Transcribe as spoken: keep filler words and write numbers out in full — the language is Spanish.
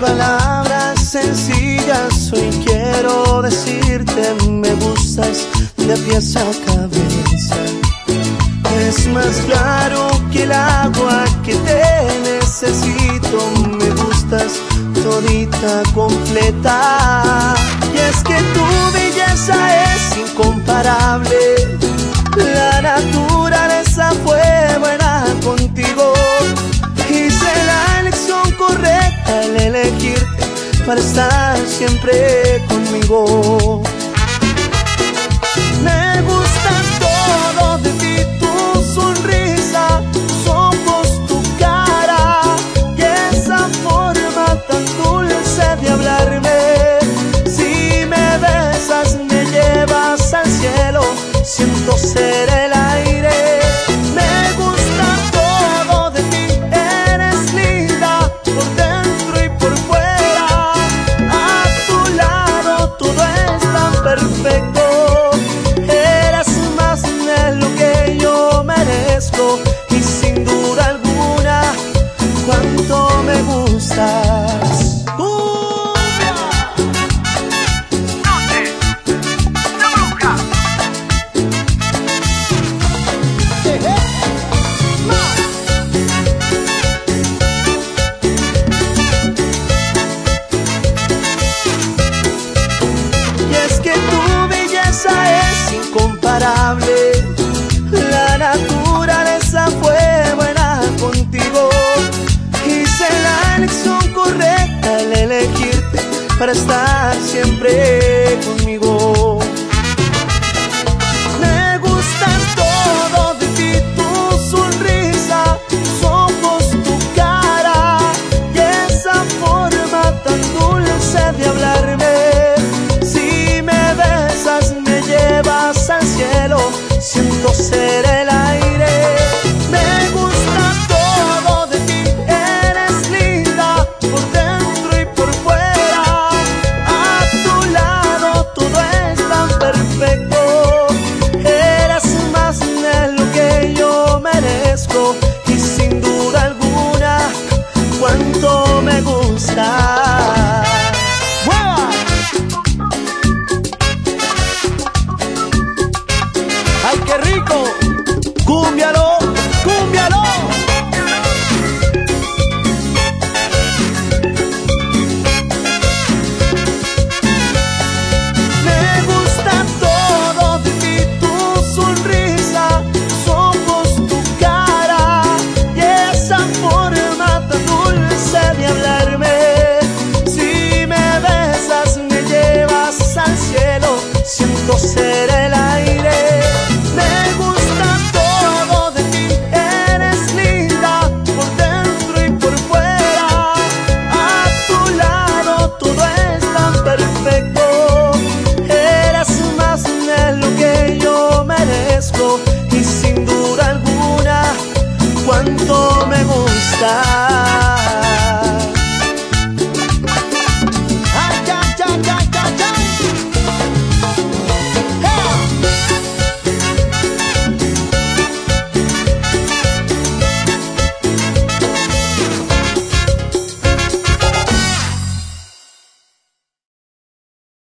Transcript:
palabras sencillas hoy quiero decirte: me gustas de pies a cabeza. Es más claro que el agua que te necesito. Me gustas todita completa. Y es que tu belleza es incomparable. La naturaleza fue buena contigo. Hice la elección correcta al elegirte para estar siempre conmigo. Me gusta todo de ti, tu sonrisa, tus ojos, tu cara y esa forma tan dulce de hablarme. Si me besas me llevas al cielo, siento ser el aire. Me gusta todo de ti, eres linda por dentro y por fuera. A tu lado todo es tan perfecto. Eres más de lo que yo merezco y sin duda alguna cuánto me gustas. La naturaleza fue buena contigo. Hice la elección correcta al elegirte para estar siempre conmigo. Me gusta todo de ti, tu sonrisa, tus ojos, tu cara y esa forma tan dulce de hablarme. Si me besas me llevas al cielo, siento ser el aire. Me gusta todo de ti, eres linda por dentro y por fuera. A tu lado todo es tan perfecto. Eres más de lo que yo merezco y sin duda alguna cuánto me gusta. ¡Ay, qué rico! ¡Cúmbialo! ¡Cúmbialo! Me gusta todo de ti, tu sonrisa, tus ojos, tu cara y esa forma tan dulce de hablarme. Si me besas me llevas al cielo, siento ser el aire. Y sin duda alguna cuánto me gusta.